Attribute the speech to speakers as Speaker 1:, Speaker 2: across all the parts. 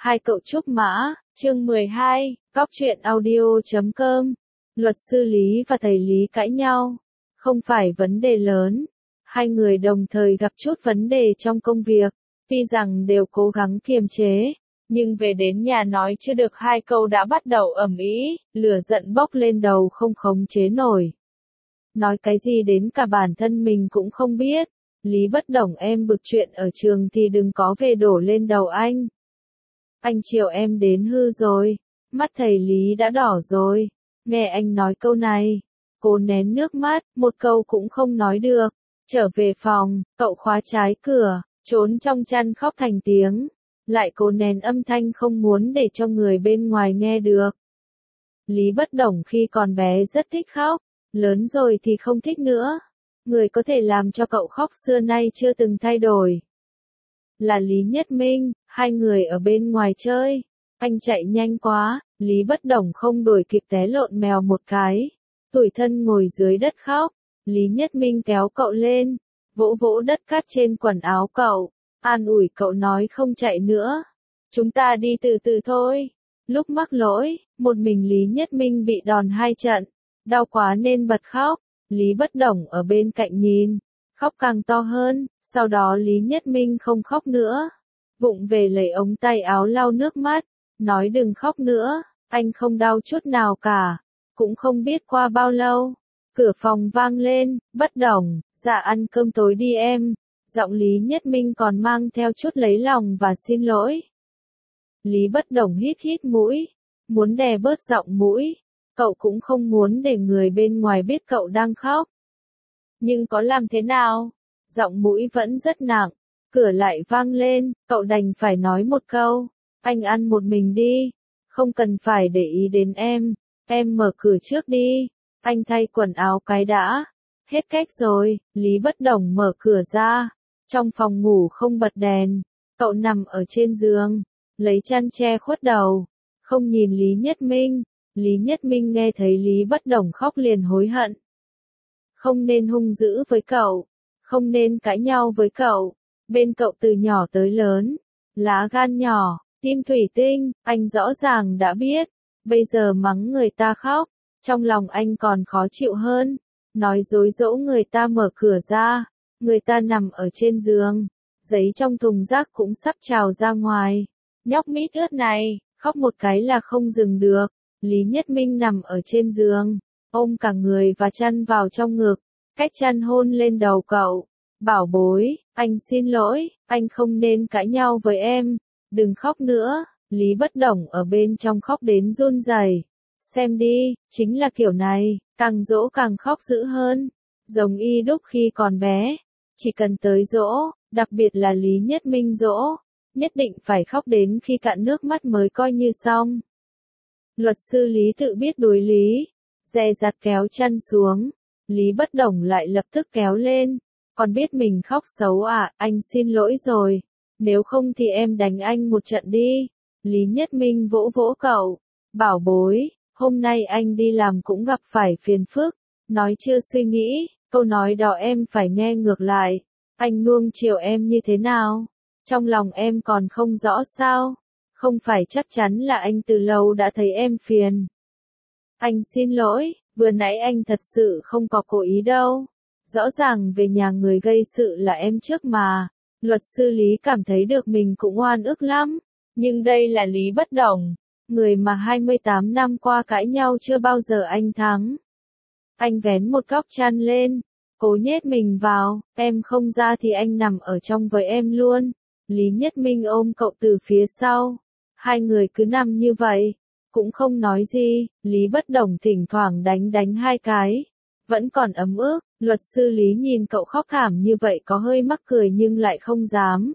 Speaker 1: Hai cậu trúc mã, chương 12, góc truyện audio.com. Luật sư Lý và thầy Lý cãi nhau. Không phải vấn đề lớn. Hai người đồng thời gặp chút vấn đề trong công việc. Tuy rằng đều cố gắng kiềm chế, nhưng về đến nhà nói chưa được hai câu đã bắt đầu ầm ĩ, lửa giận bốc lên đầu không khống chế nổi. Nói cái gì đến cả bản thân mình cũng không biết. Lý Bất Đồng em bực chuyện ở trường thì đừng có về đổ lên đầu anh. Anh chiều em đến hư rồi. Mắt thầy Lý đã đỏ rồi. Nghe anh nói câu này. Cô nén nước mắt, một câu cũng không nói được. Trở về phòng, cậu khóa trái cửa, trốn trong chăn khóc thành tiếng. Lại cố nén âm thanh không muốn để cho người bên ngoài nghe được. Lý Bất Đồng khi còn bé rất thích khóc. Lớn rồi thì không thích nữa. Người có thể làm cho cậu khóc xưa nay chưa từng thay đổi. Là Lý Nhất Minh, hai người ở bên ngoài chơi. Anh chạy nhanh quá, Lý Bất Đồng không đuổi kịp té lộn mèo một cái. Tủi thân ngồi dưới đất khóc. Lý Nhất Minh kéo cậu lên, vỗ vỗ đất cát trên quần áo cậu, an ủi cậu nói không chạy nữa. Chúng ta đi từ từ thôi. Lúc mắc lỗi, một mình Lý Nhất Minh bị đòn 2 trận. Đau quá nên bật khóc. Lý Bất Đồng ở bên cạnh nhìn, khóc càng to hơn, sau đó Lý Nhất Minh không khóc nữa. Vụng về lấy ống tay áo lau nước mắt, nói đừng khóc nữa, anh không đau chút nào cả. Cũng không biết qua bao lâu, cửa phòng vang lên, Bất Đồng, dạ ăn cơm tối đi em. Giọng Lý Nhất Minh còn mang theo chút lấy lòng và xin lỗi. Lý Bất Đồng hít hít mũi, muốn đè bớt giọng mũi. Cậu cũng không muốn để người bên ngoài biết cậu đang khóc. Nhưng có làm thế nào? Giọng mũi vẫn rất nặng. Cửa lại vang lên, cậu đành phải nói một câu. Anh ăn một mình đi. Không cần phải để ý đến em. Em mở cửa trước đi. Anh thay quần áo cái đã. Hết cách rồi, Lý Bất Đồng mở cửa ra. Trong phòng ngủ không bật đèn. Cậu nằm ở trên giường. Lấy chăn che khuất đầu. Không nhìn Lý Nhất Minh. Lý Nhất Minh nghe thấy Lý Bất Đồng khóc liền hối hận. Không nên hung dữ với cậu. Không nên cãi nhau với cậu. Bên cậu từ nhỏ tới lớn. Lá gan nhỏ, tim thủy tinh, anh rõ ràng đã biết. Bây giờ mắng người ta khóc. Trong lòng anh còn khó chịu hơn. Nói dối dỗ người ta mở cửa ra. Người ta nằm ở trên giường. Giấy trong thùng rác cũng sắp trào ra ngoài. Nhóc mít ướt này, khóc một cái là không dừng được. Lý Nhất Minh nằm ở trên giường, ôm cả người và chăn vào trong ngực, cách chăn hôn lên đầu cậu. Bảo bối, anh xin lỗi, anh không nên cãi nhau với em, đừng khóc nữa. Lý Bất Đồng ở bên trong khóc đến run rẩy. Xem đi, chính là kiểu này, càng dỗ càng khóc dữ hơn, giống y đúc khi còn bé. Chỉ cần tới dỗ, đặc biệt là Lý Nhất Minh dỗ, nhất định phải khóc đến khi cạn nước mắt mới coi như xong. Luật sư Lý tự biết đối lý, dè dặt kéo chăn xuống. Lý Bất Đồng lại lập tức kéo lên. Còn biết mình khóc xấu à, anh xin lỗi rồi. Nếu không thì em đánh anh một trận đi. Lý Nhất Minh vỗ vỗ cậu. Bảo bối, hôm nay anh đi làm cũng gặp phải phiền phức. Nói chưa suy nghĩ, câu nói đó em phải nghe ngược lại. Anh nuông chiều em như thế nào? Trong lòng em còn không rõ sao? Không phải chắc chắn là anh từ lâu đã thấy em phiền. Anh xin lỗi, vừa nãy anh thật sự không có cố ý đâu. Rõ ràng về nhà người gây sự là em trước mà. Luật sư Lý cảm thấy được mình cũng oan ức lắm. Nhưng đây là Lý Bất Đồng, người mà 28 năm qua cãi nhau chưa bao giờ anh thắng. Anh vén một góc chăn lên, cố nhét mình vào, em không ra thì anh nằm ở trong với em luôn. Lý Nhất Minh ôm cậu từ phía sau. Hai người cứ nằm như vậy, cũng không nói gì. Lý Bất Đồng thỉnh thoảng đánh 2 cái, vẫn còn ấm ức. Luật sư Lý nhìn cậu khóc thảm như vậy có hơi mắc cười nhưng lại không dám.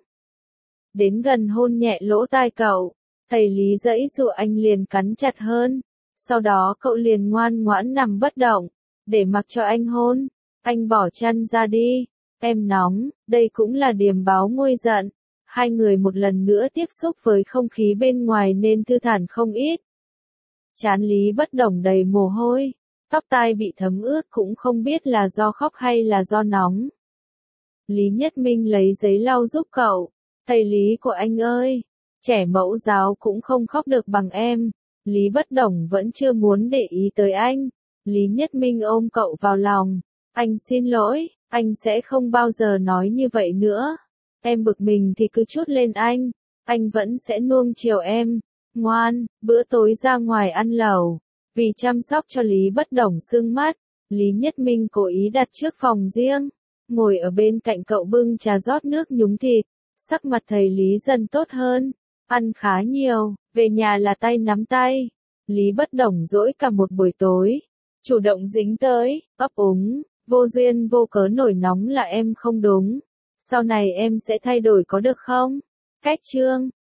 Speaker 1: Đến gần hôn nhẹ lỗ tai cậu, thầy Lý giãy dụ anh liền cắn chặt hơn. Sau đó cậu liền ngoan ngoãn nằm bất động, để mặc cho anh hôn. Anh bỏ chăn ra đi, em nóng, đây cũng là điềm báo nguôi giận. Hai người một lần nữa tiếp xúc với không khí bên ngoài nên thư thản không ít. Trán Lý Bất Đồng đầy mồ hôi, tóc tai bị thấm ướt cũng không biết là do khóc hay là do nóng. Lý Nhất Minh lấy giấy lau giúp cậu. Thầy Lý của anh ơi, Trẻ mẫu giáo cũng không khóc được bằng em. Lý Bất Đồng vẫn chưa muốn để ý tới anh. Lý Nhất Minh ôm cậu vào lòng. Anh xin lỗi, anh sẽ không bao giờ nói như vậy nữa. Em bực mình thì cứ trút lên anh vẫn sẽ nuông chiều em. Ngoan, bữa tối ra ngoài ăn lẩu. Vì chăm sóc cho Lý Bất Đồng sưng mắt, Lý Nhất Minh cố ý đặt trước phòng riêng. Ngồi ở bên cạnh cậu bưng trà rót nước nhúng thịt. Sắc mặt thầy Lý dần tốt hơn. Ăn khá nhiều, về nhà là tay nắm tay. Lý Bất Đồng dỗi cả một buổi tối. Chủ động dính tới, ấp úng, vô duyên vô cớ nổi nóng là em không đúng. Sau này em sẽ thay đổi có được không? Cách chương